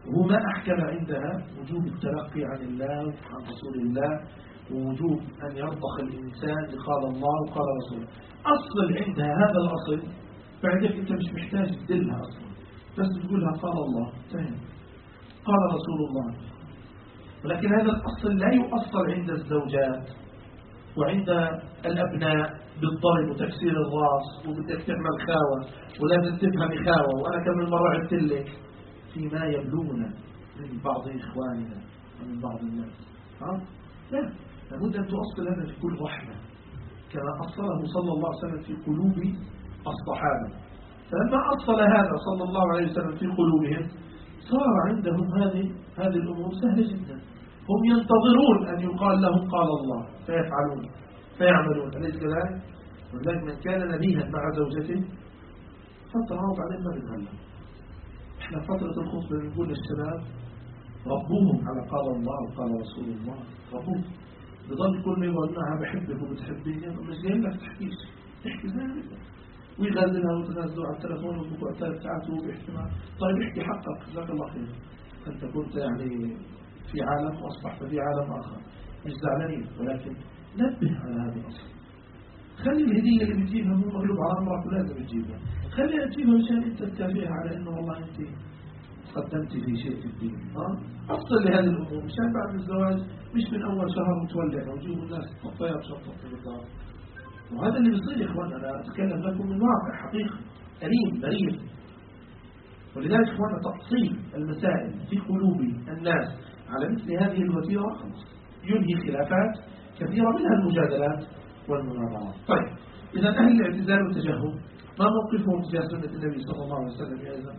وهو ما أحكم عندها وجوب التلقي عن الله وعن رسول الله، ووجوب أن يرضخ الإنسان قال الله وقال رسوله. أصل عندها هذا الأصل، بعدك أنت مش محتاج تدلها أصلا، بس تقولها قال الله فهم قال رسول الله. ولكن هذا الأصل لا يؤصل عند الزوجات وعند الأبناء بالضرب وتكسير الراس وبدك تعمل خاوة ولازم تفهم خاوة وأنا كم مرة عدت لك فيما يبلغنا من بعض إخواننا ومن بعض الناس. لا، لابد أن تؤصل هذا في كل رحمة كما أصله صلى الله عليه وسلم في قلوب الصحابة. فلما أصل هذا صلى الله عليه وسلم في قلوبهم صار عندهم هذه الأمور سهلة جدا. هم ينتظرون أن يقال لهم قال الله فيفعلون فيعملون، أليس كذلك؟ ولكن من كان نبيها مع زوجته فترة وبعدين ما بيتغلب. احنا فترة الخطبة بنقول للشباب ربوهم على قال الله وقال رسول الله، ربوهم. بضل كل ما يقول لها بحبك وبتحبيني مش جاي لك تحكيش، تحكي زي ويغازلها وتنازلوا على التلفون وبكوا 3 ساعات وهو بيحكي معها. طيب احكي حقك جزاك الله خير، انت كنت يعني في عالم واصبحت في عالم اخر، مش زعلانين، ولكن نبه على هذا الاصل. خلي الهديه اللي بتجيبها مو مغلوب على امرك ولازم تجيبها، خليها تجيبها مشان انت تكافئها على انه والله انت قدمت في شيء في الدين. افصل لهذه الامور مشان بعد الزواج مش من اول شهر متولع ويجيبوا الناس تطير بشنطه بالدار. وهذا اللي بيصير يا اخوانا، انا اتكلم لكم من واقع حقيقي أليم مريض. ولذلك اخوانا تقصير المسائل في قلوب الناس على مثل هذه الوتيره ينهي خلافات كثيره منها المجادلات والمناظرات. طيب اذا اهل الاعتزال والتجهم ما موقفهم تجاه سنه النبي صلى الله عليه وسلم يا اذا؟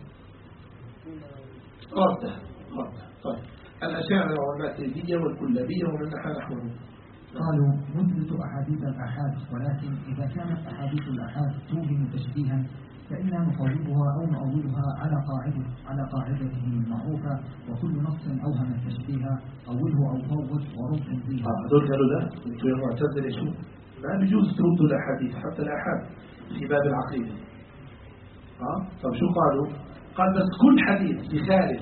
رده. طيب الاشاعره والماتريديه والكلابيه ومن نحى نحوهم
قالوا نثبت أحاديث الآحاد، ولكن إذا كانت أحاديث الآحاد توهم تشبيها فإنا نفوضها أو نؤولها على قاعدته المعروفة، وكل نص أوهم التشبيه أوله أو فوض ورد تنزيها.
هذول قالوا لا، انتوا يا معتزلة شو ما بيجوز تردوا الأحاديث حتى الآحاد في باب العقيدة. طب شو قالوا؟ قال بس كل حديث بخالف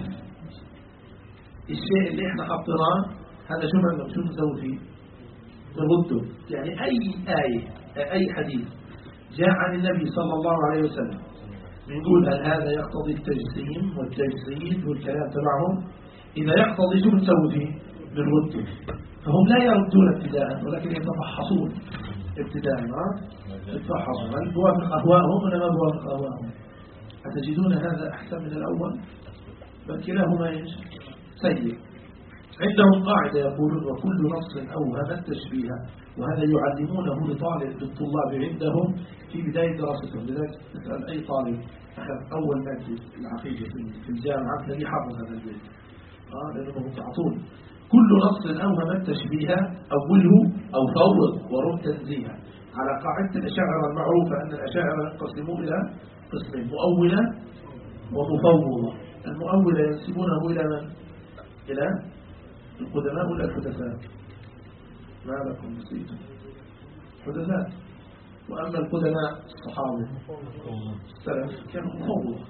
الشيء اللي احنا حطيناه هذا شو بدنا شو نسوي فيه؟ نرده. يعني أي حديث جاء عن النبي صلى الله عليه وسلم بنقول هل هذا يقتضي التجسيم والتجسيد والكلام تبعهم؟ إذا يقتضي شو بنسوي فيه؟ بنرده. فهم لا يردون ابتداء ولكن يتفحصون ابتداء. يتفحصون هل بوافق أهواءهم ولا ما بوافق أهواءهم؟ أتجدون هذا أحسن من الأول؟ بل كلاهما سيء. عندهم قاعدة يقولون وكل نص أوهم التشبيه، وهذا يعلمونه للطلاب عندهم في بداية دراستهم. لذلك تسأل أي طالب أخذ أول مادة العقيدة في الجامعة تلاقيه حافظ هذا البيت. لأنهم تعطون كل نص أوهم التشبيه أوله أو فوض ورد تنزيها على قاعدة الأشاعرة المعروفة أن الأشاعرة ينقسمون إلى قسمين: مؤولة ومفوضة. المؤولة ينسبونه إلى من؟ إلى القدماء ولا الحدثاء؟ ما لكم نسيتم؟ حدثاء. وأما القدماء الصحابة السلف كانوا مفوضة.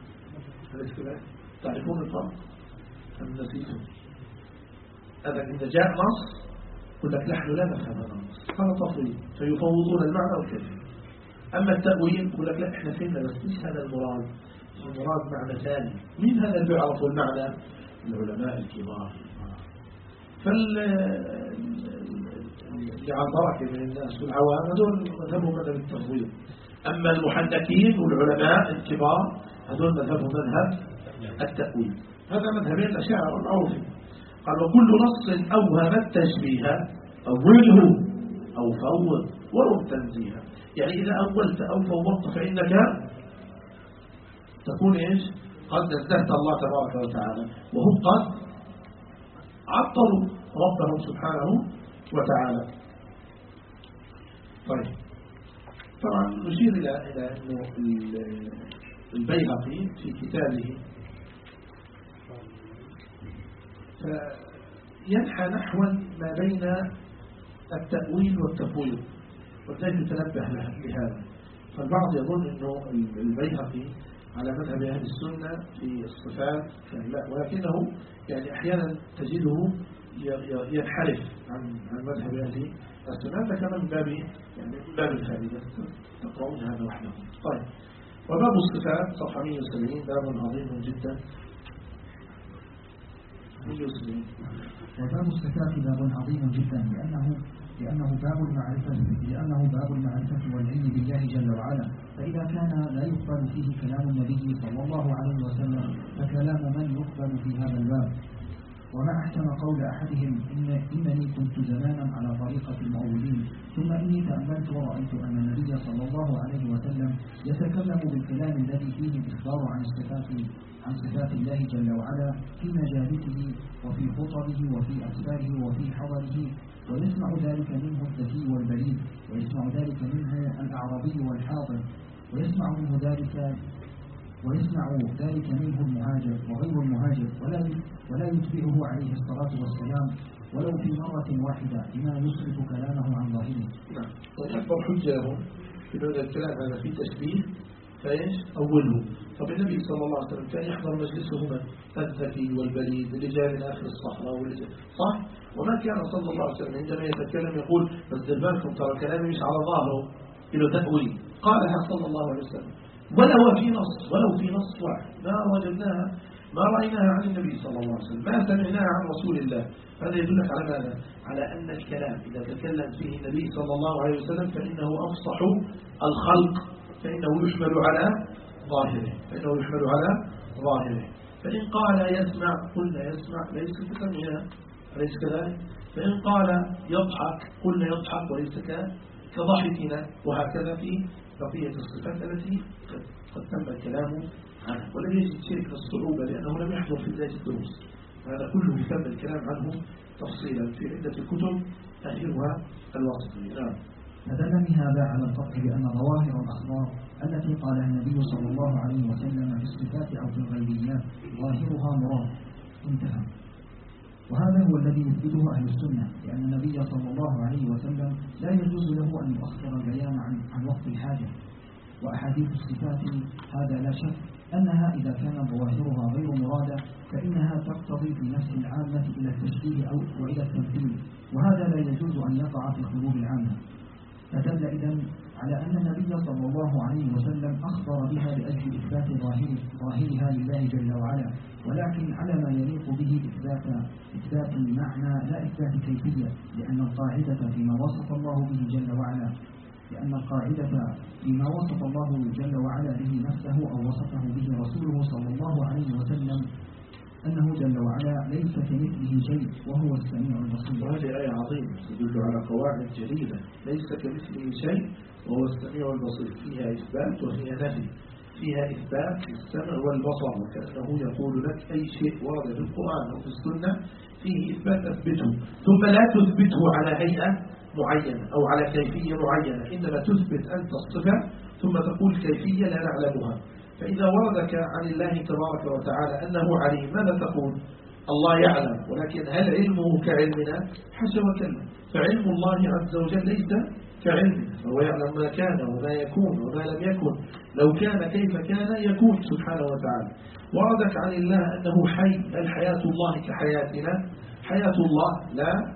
تعرفون الفرق؟ أم نسيتم؟ إذا جاء نص يقول لك نحن لا نفهم هذا النص، هذا تفويض، فيفوضون المعنى والكلمة. أما التأويل يقول لك لا احنا فهمنا بس مش هذا المراد، المراد معنى ثاني. مين هذا اللي بيعرفوا المعنى؟ العلماء الكبار. اللي على بركة من الناس والعوام هذول مذهبهم مذهب التفويض. أما المحنكين والعلماء الكبار هذول مذهبهم مذهب التأويل. هذا مذهبين الأشاعرة المعروفين. قال وكل نص أوهم التشبيه أوله أو فوض ورد تنزيها. يعني إذا أولت أو فوضت فإنك تكون إيش؟ قد نزهت الله تبارك وتعالى، وهم قد عطلوا ربهم سبحانه وتعالى. طيب طبعا نشير إلى أنه البيهقي في كتابه ينحى نحوا ما بين التأويل والتفويض، ولذلك تنبه لهذا. فالبعض يظن أنه البيهقي على مذهب أهل السنة في الصفات يعني لا، ولكنه يعني أحيانا تجده ينحرف عن مذهب أهل السنة. كما من باب يعني من باب الفائدة تقرؤون هذا وحده. طيب، وباب الصفات صفحة 170 باب عظيم جدا. 170.
وباب الصفات باب عظيم جدا لأنه باب المعرفة والعلم بالله جل وعلا. فإذا كان لا يقبل فيه كلام النبي صلى الله عليه وسلم فكلام من يقبل في هذا الباب؟ وما أحسن قول أحدهم إنني كنت زمانا على طريقة المؤولين، ثم إني تأملت ورأيت أن النبي صلى الله عليه وسلم يتكلم بالكلام الذي فيه الإخبار عن صفات الله جل وعلا في مجالسه وفي خطبه وفي أسفاره وفي حضره، ويسمع ذلك منه الذكي والبليد، ويسمع ذلك منه الأعرابي والحاضر، ويسمع ذلك منه المهاجر وغير المهاجر، ولا يتبعه عليه الصلاة والسلام ولو في مرة واحدة بما يصرف كلامه عن ظاهره.
نعم. ويكبر حجة لهم في هذا الكلام هذا في تشبيه فايش أوله. طب النبي صلى الله عليه وسلم كان يحضر مجلسهما الذكي والبليد اللي جاء من آخر الصحراء واللي جاء صح؟ وما كان صلى الله عليه وسلم عندما يتكلم يقول بس دلبالكم ترى كلامي مش على ظاهره إلى تأويل. قالها صلى الله عليه وسلم ولو في نص واحد ما وجدناها ما رأيناها عن النبي صلى الله عليه وسلم، ما سمعناها عن رسول الله. هذا يدلك على ماذا؟ على أن الكلام إذا تكلم فيه النبي صلى الله عليه وسلم فإنه أفصح الخلق، فإنه يحمل على ظاهره. فإن قال يسمع قلنا يسمع ليس كسمعنا، أليس كذلك؟ فإن قال يضحك قلنا يضحك وليس كضحكنا، وهكذا في بقية الصفات التي قد تم الكلام عنها. ولم يجد شيء من الصعوبة لأنه لم يحضر في بداية الدروس، هذا كله تم الكلام عنه تفصيلا في عدة كتب أهلها الواسطية. نعم.
فدل بهذا على القطع بأن ظواهر الأخبار التي قالها النبي صلى الله عليه وسلم في الصفات أو في الغيبيات ظاهرها مراد. انتهى. وهذا هو الذي يثبته أهل السنة، لأن النبي صلى الله عليه وسلم لا يجوز له أن يؤخر البيان عن وقت الحاجة. وأحاديث الصفات هذا لا شك أنها إذا كان ظواهرها غير مرادة فإنها تقتضي في نفس العامة إلى التشبيه أو إلى التمثيل، وهذا لا يجوز أن يقع في قلوب العامة. فدل إذن على أن النبي صلى الله عليه وسلم أخبر بها لأجل إثبات ظاهرها لله جل وعلا، ولكن على ما يليق به إثبات المعنى لا إثبات كيفية، لأن القاعدة فيما وصف الله به جل وعلا به نفسه أو وصفه به رسوله صلى الله عليه وسلم أنه جل وعلا ليس كمثله شيء وهو السميع البصير.
وهذه آية عظيمة تدل على قواعد جليلة، ليس كمثله شيء وهو السميع البصير، فيها إثبات وفيها نفي. فيها إثبات السمع والبصر، وكأنه يقول لك أي شيء ورد في القرآن أو في السنة فيه إثبات أثبته، ثم لا تثبته على هيئة معينة أو على كيفية معينة، إنما تثبت أنت الصفة ثم تقول كيفية لا نعلمها. فإذا وردك عن الله تبارك وتعالى أنه عليم ماذا تقول؟ الله يعلم، ولكن هل علمه كعلمنا؟ حاشا وكلا. فعلم الله عز وجل ليس كعلمنا، فهو يعلم ما كان وما يكون وما لم يكن، لو كان كيف كان يكون سبحانه وتعالى. وردك عن الله أنه حي، هل حياة الله كحياتنا؟ حياة الله لا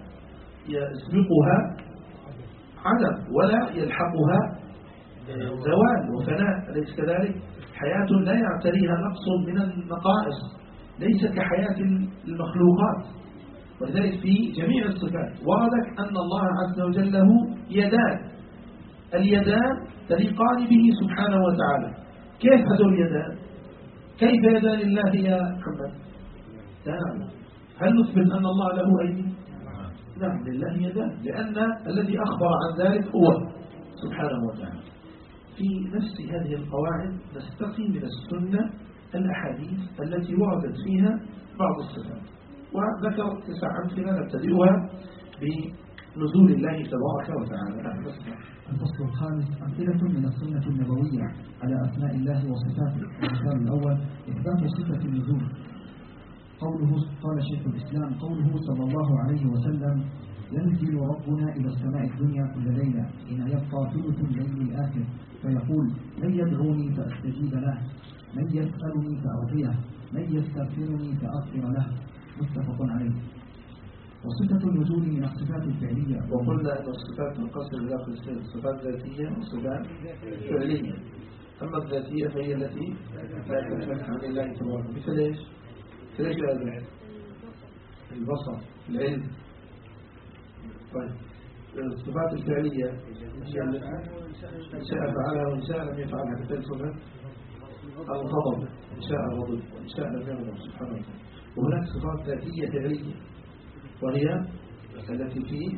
يسبقها عدم ولا يلحقها زوال وفناء، أليس كذلك؟ حياة لا يعتريها نقص من النقائص، ليس كحياة المخلوقات. ولذلك في جميع الصفات وردك أن الله عز وجل له يدان، اليدان تليقان به سبحانه وتعالى. كيف هذول اليدان؟ كيف يدان الله يا محمد؟ لا. هل نثبت أن الله له أيدي؟ نعم، لله يدان، لأن الذي أخبر عن ذلك هو سبحانه وتعالى. في نفس هذه القواعد نستقي من السنة الأحاديث التي وردت فيها بعض الصفات، وذكر 9 أمثلة نبتدئها بنزول الله تبارك وتعالى.
الفصل الخامس: أمثلة من السنة النبوية على أسماء الله وصفاته. المثال الأول: إثبات صفة النزول. قال شيخ الإسلام: قوله صلى الله عليه وسلم: ينزل ربنا إلى السماء الدنيا كل ليلة حين يبقى ثلث الليل الآخر فيقول: من يدعوني فأستجيب له. من يسألني فأعطيه من يستغفرني فأغفر له متفق عليه. وصفة النزول من الصفات الفعلية.
وقلنا أن الصفات تنقسم إلى قسمين: صفات ذاتية وصفات فعلية. أما الذاتية فهي التي لا تنفك عن الله تبارك. مثل إيش؟ هذا البصر، العلم. طيب الصفات الفعلية إن شاء فعلها وإن شاء لم يفعلها. مثل صفة الغضب، إن شاء غضب وإن شاء لم يغضب سبحانه وتعالى. وهناك صفات ذاتية فعلية وهي التي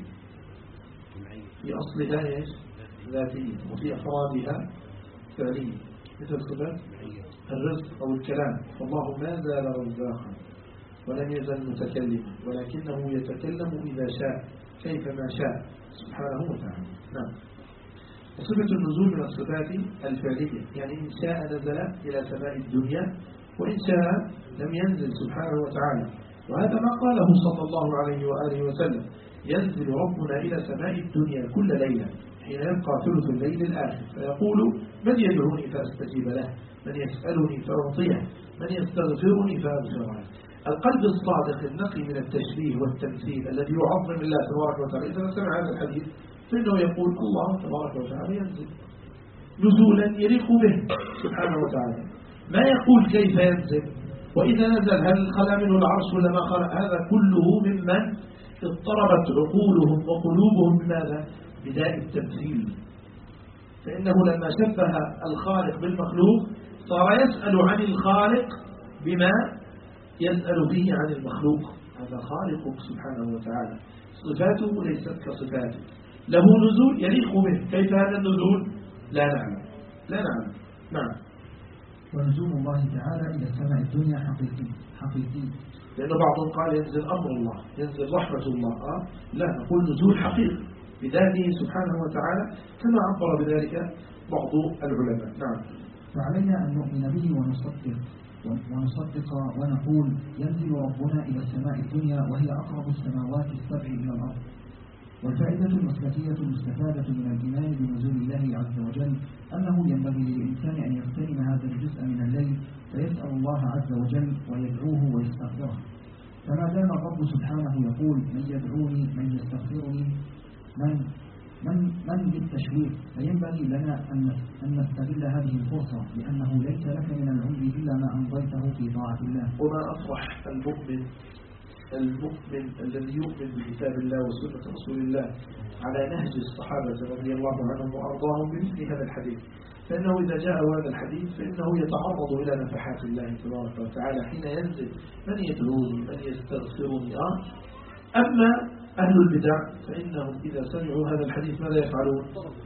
في أصلها إيش؟ ذاتية، وفي أفرادها فعلية. مثل صفة الرزق أو الكلام، فالله ما زال رزاقا ولم يزل متكلما ولكنه يتكلم إذا شاء كيفما شاء سبحانه وتعالى. نعم. وصفة النزول من الصفات الفعلية، يعني إن شاء نزل إلى سماء الدنيا وإن شاء لم ينزل سبحانه وتعالى. وهذا ما قاله صلى الله عليه وآله وسلم: ينزل ربنا إلى سماء الدنيا كل ليلة حين يبقى ثلث الليل الآخر فيقول: من يدعوني فأستجيب له، من يسألني فأعطيه، من يستغفرني فأغفر له. القلب الصادق النقي من التشبيه والتمثيل الذي يعظم الله تبارك وتعالى إذا سمع هذا الحديث فإنه يقول: الله تبارك وتعالى ينزل نزولا يليق به سبحانه وتعالى. ما يقول كيف ينزل، وإذا نزل هل خلى منه العرش ولا ما خلى. هذا كله ممن اضطربت عقولهم وقلوبهم بماذا؟ بداء التمثيل. فإنه لما شبه الخالق بالمخلوق صار يسأل عن الخالق بما يسأل به عن المخلوق. هذا خالق سبحانه وتعالى، صفاته ليست كصفاته، له نزول يليق به. كيف هذا النزول؟ لا نعلم. نعم.
ونزول الله تعالى إلى السماء الدنيا حقيقي.
لأن بعضهم قال ينزل أمر الله، ينزل رحمة الله. لا، نقول نزول حقيقي بذاته سبحانه وتعالى كما عبر بذلك بعض العلماء. نعم.
فعلينا أن نؤمن به ونصدق ونقول: ينزل ربنا إلى السماء الدنيا وهي أقرب السماوات السبع إلى الأرض. والفائدة المثبتية المستفادة من الإيمان بنزول الله عز وجل أنه ينبغي للإنسان أن يغتنم هذا الجزء من الليل فيسأل الله عز وجل ويدعوه ويستغفره. فما دام الرب سبحانه يقول: من يدعوني، من يستغفرني، من بالتشويق، فينبغي لنا أن نستغل هذه الفرصة، لأنه ليس لك من العمر إلا ما أمضيته في طاعة الله.
وما أفرح المؤمن الذي يؤمن بكتاب الله وسنة رسول الله على نهج الصحابة رضي الله عنهم وأرضاهم بمثل هذا الحديث. فإنه إذا جاء هذا الحديث فإنه يتعرض إلى نفحات الله تبارك وتعالى حين ينزل: من يدعوني، من يستغفرني. أما أهل البدع فإنهم إذا سمعوا هذا الحديث ماذا يفعلون؟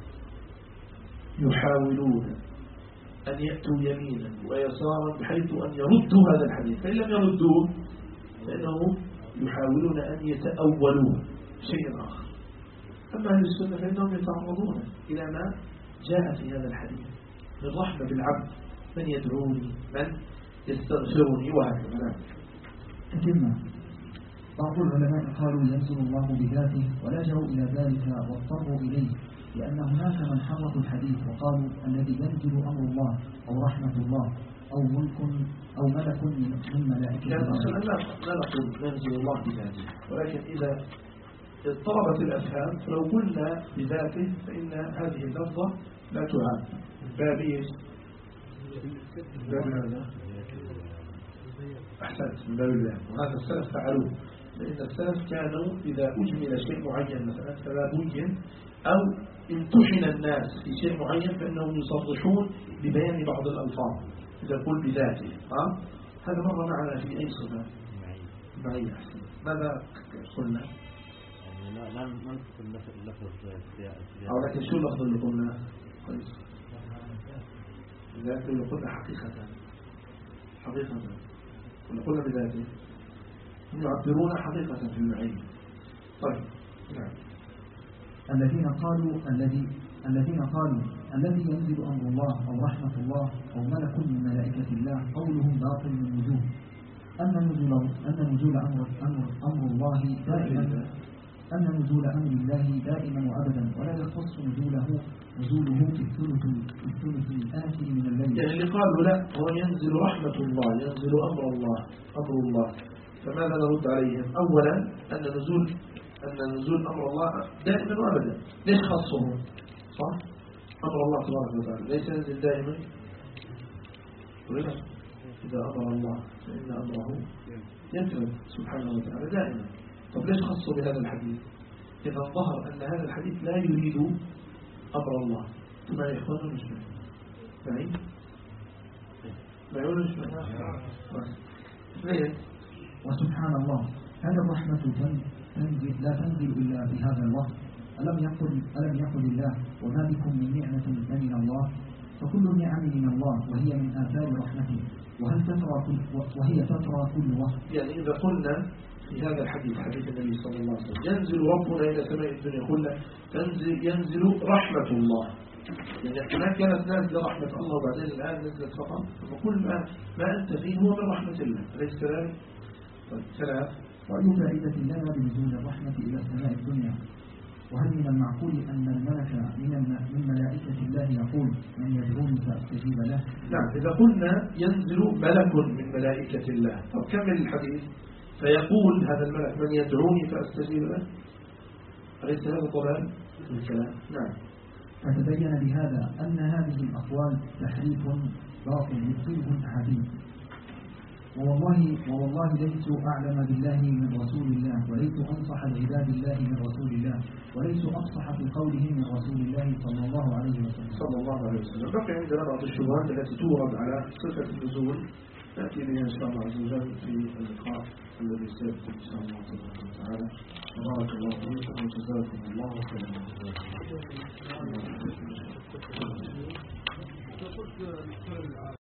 يحاولون أن يأتوا يمينا ويسارا بحيث أن يردوا هذا الحديث، فإن لم يردوه فإنهم يحاولون أن يتأولوه شيء آخر. أما أهل السنة فإنهم يتعرضون إلى ما جاء في هذا الحديث من رحمة بالعبد: من يدعوني، من يستغفرني، وهكذا.
تتمة. بعض العلماء قالوا: ينزل الله بذاته، ولجأوا إلى ذلك واضطروا إليه، لأن هناك من حرفوا الحديث وقالوا: الذي ينزل أمر الله أو رحمة الله أو ملك أو ملك من ملائكة
الله. لا نقول ينزل الله بذاته، ولكن إذا اضطربت الأفهام فلو قلنا بذاته فإن هذه اللفظة لا تعاد. باب إيش؟ باب هذا أحسنت، من باب الله. وهذا السلف فعلوه، لأن السلف كانوا إذا أجمل شيء معين مثلا فلا بين أو امتحن الناس في شيء معين فإنهم يصرحون ببيان بعض الألفاظ. إذا قل بذاته هذا مر معنا في أي صفة معينة. ماذا قلنا؟
لا ننسق اللفظ
أو لكن شو اللفظ اللي قلنا؟ كويس. بذاته اللي قلنا حقيقة اللي قلنا بذاته هم يعبرون حقيقة في المعين. طيب. نعم.
الذين قالوا الذي ينزل أمر الله أو رحمة الله أو ملك من ملائكة الله قولهم باطل من وجوه. أن نزول أمر الله دائما أن نزول أمر الله دائما وأبدا ولا يخص نزوله في الثلث الآخر من الليل.
يعني اللي قالوا لا هو ينزل رحمة الله، ينزل أمر الله، فماذا نرد عليهم؟ أولا أن نزول أمر الله دائما وأبدا، ليش خصهم؟ صح؟ أمر الله تبارك وتعالى ليس ينزل دائما ولا إذا أمر الله فإن أمره ينزل سبحانه وتعالى دائما. طب ليش خصوا بهذا الحديث؟ إذا ظهر أن هذا الحديث لا يريد أمر الله ما يخوانه مش فاهم؟ ما يقولوا مش فاهم؟
وسبحان الله هذا الرحمة لا تنزل إلا في هذا الوقت. ألم يقل الله وما بكم من نعمة من الله فكل النعم من الله وهي من آثار رحمته وهي تترى كل وقت.
يعني إذا قلنا في هذا الحديث حديث النبي صلى الله عليه وسلم ينزل ربنا إلى سماء الدنيا قلنا ينزل رحمة الله، يعني ما كانت نازلة رحمة الله وبعدين الآن نزلت فقط، فكل ما أنت فيه هو من رحمة الله أليس كذلك؟ طيب ثلاث
وأي فائدة لنا بنزول الرحمة إلى سماء الدنيا؟ وهل من المعقول أن الملك من ملائكة الله يقول من يدعوني فأستجيب له؟
نعم إذا قلنا ينزل ملك من ملائكة الله، طب كمل الحديث فيقول هذا الملك من يدعوني فأستجيب له، أليس هذا ضلال في الكلام؟ نعم.
فتبين بهذا أن هذه الأقوال تحريف باطل يبطله الأحاديث. ووالله ليس أعلم بالله من رسول الله وليس أنصح لعباد الله من رسول الله وليس أفصح في قولهم من رسول الله صلى الله عليه وسلم.
بقي عندنا بعض الشبهات التي تورد على صفة النزول نأتي بها إن شاء الله عز وجل في اللقاء الذي سيأتي إن شاء الله تعالى. بارك الله فيكم وجزاكم الله خيرا.